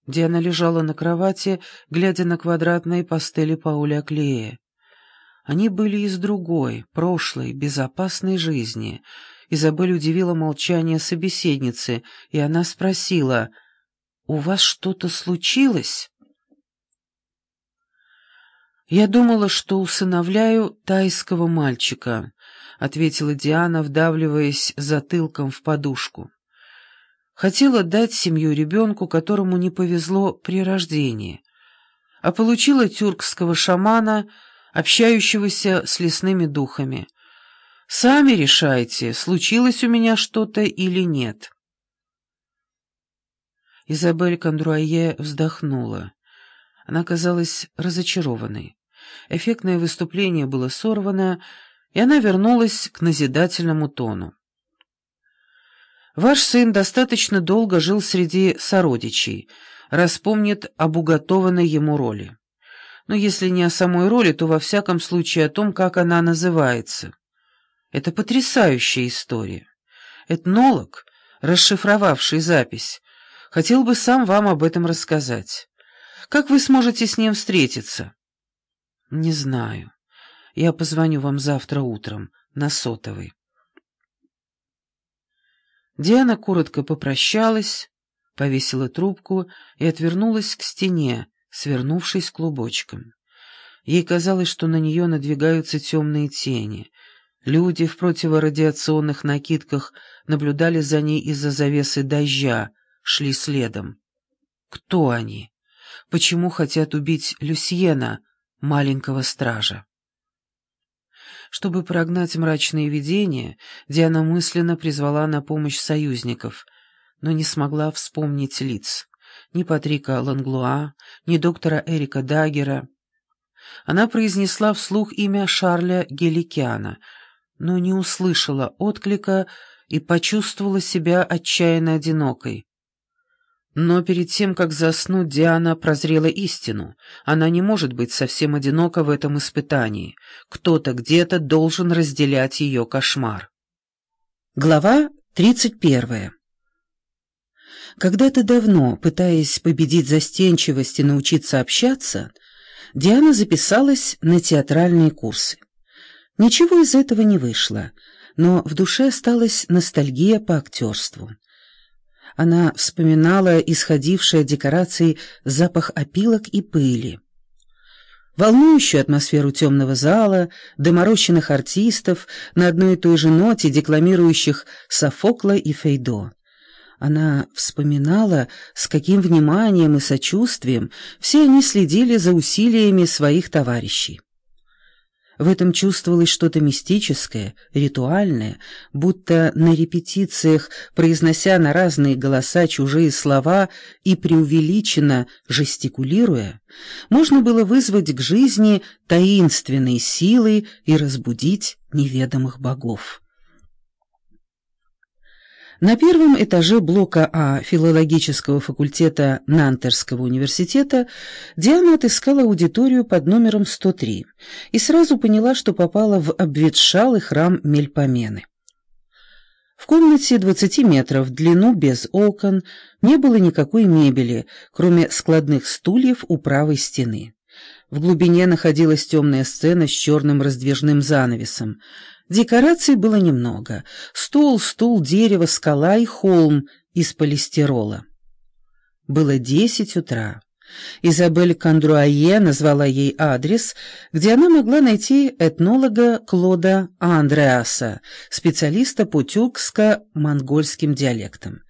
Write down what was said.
Диана лежала на кровати, глядя на квадратные пастели Пауля Клея. Они были из другой, прошлой, безопасной жизни. Изабель удивила молчание собеседницы, и она спросила: «У вас что-то случилось?» «Я думала, что усыновляю тайского мальчика», — ответила Диана, вдавливаясь затылком в подушку. «Хотела дать семью ребенку, которому не повезло при рождении, а получила тюркского шамана, общающегося с лесными духами. Сами решайте, случилось у меня что-то или нет». Изабель Кондруае вздохнула. Она казалась разочарованной. Эффектное выступление было сорвано, и она вернулась к назидательному тону. «Ваш сын достаточно долго жил среди сородичей, раз помнит об уготованной ему роли. Но если не о самой роли, то во всяком случае о том, как она называется. Это потрясающая история. Этнолог, расшифровавший запись, хотел бы сам вам об этом рассказать. Как вы сможете с ним встретиться?» «Не знаю. Я позвоню вам завтра утром, на сотовый». Диана коротко попрощалась, повесила трубку и отвернулась к стене, свернувшись клубочком. Ей казалось, что на нее надвигаются темные тени. Люди в противорадиационных накидках наблюдали за ней из-за завесы дождя, шли следом. Кто они? Почему хотят убить Люсьена, маленького стража? Чтобы прогнать мрачные видения, Диана мысленно призвала на помощь союзников, но не смогла вспомнить лиц. Ни Патрика Ланглуа, ни доктора Эрика Даггера. Она произнесла вслух имя Шарля Геликяна, но не услышала отклика и почувствовала себя отчаянно одинокой. Но перед тем, как заснуть, Диана прозрела истину. Она не может быть совсем одинока в этом испытании. Кто-то где-то должен разделять ее кошмар. Глава 31. Когда-то давно, пытаясь победить застенчивость и научиться общаться, Диана записалась на театральные курсы. Ничего из этого не вышло, но в душе осталась ностальгия по актерству. Она вспоминала исходивший от декораций запах опилок и пыли, волнующую атмосферу темного зала, доморощенных артистов на одной и той же ноте, декламирующих Софокла и Фейдо. Она вспоминала, с каким вниманием и сочувствием все они следили за усилиями своих товарищей. В этом чувствовалось что-то мистическое, ритуальное, будто на репетициях, произнося на разные голоса чужие слова и преувеличенно жестикулируя, можно было вызвать к жизни таинственные силы и разбудить неведомых богов. На первом этаже блока А филологического факультета Нантерского университета Диана отыскала аудиторию под номером 103 и сразу поняла, что попала в обветшалый храм Мельпомены. В комнате 20 метров в длину без окон не было никакой мебели, кроме складных стульев у правой стены. В глубине находилась темная сцена с черным раздвижным занавесом. Декораций было немного: стол, стул, дерево, скала и холм из полистирола. Было 10 утра. Изабель Кондруае назвала ей адрес, где она могла найти этнолога Клода Андреаса, специалиста по тюркско-монгольским диалектам.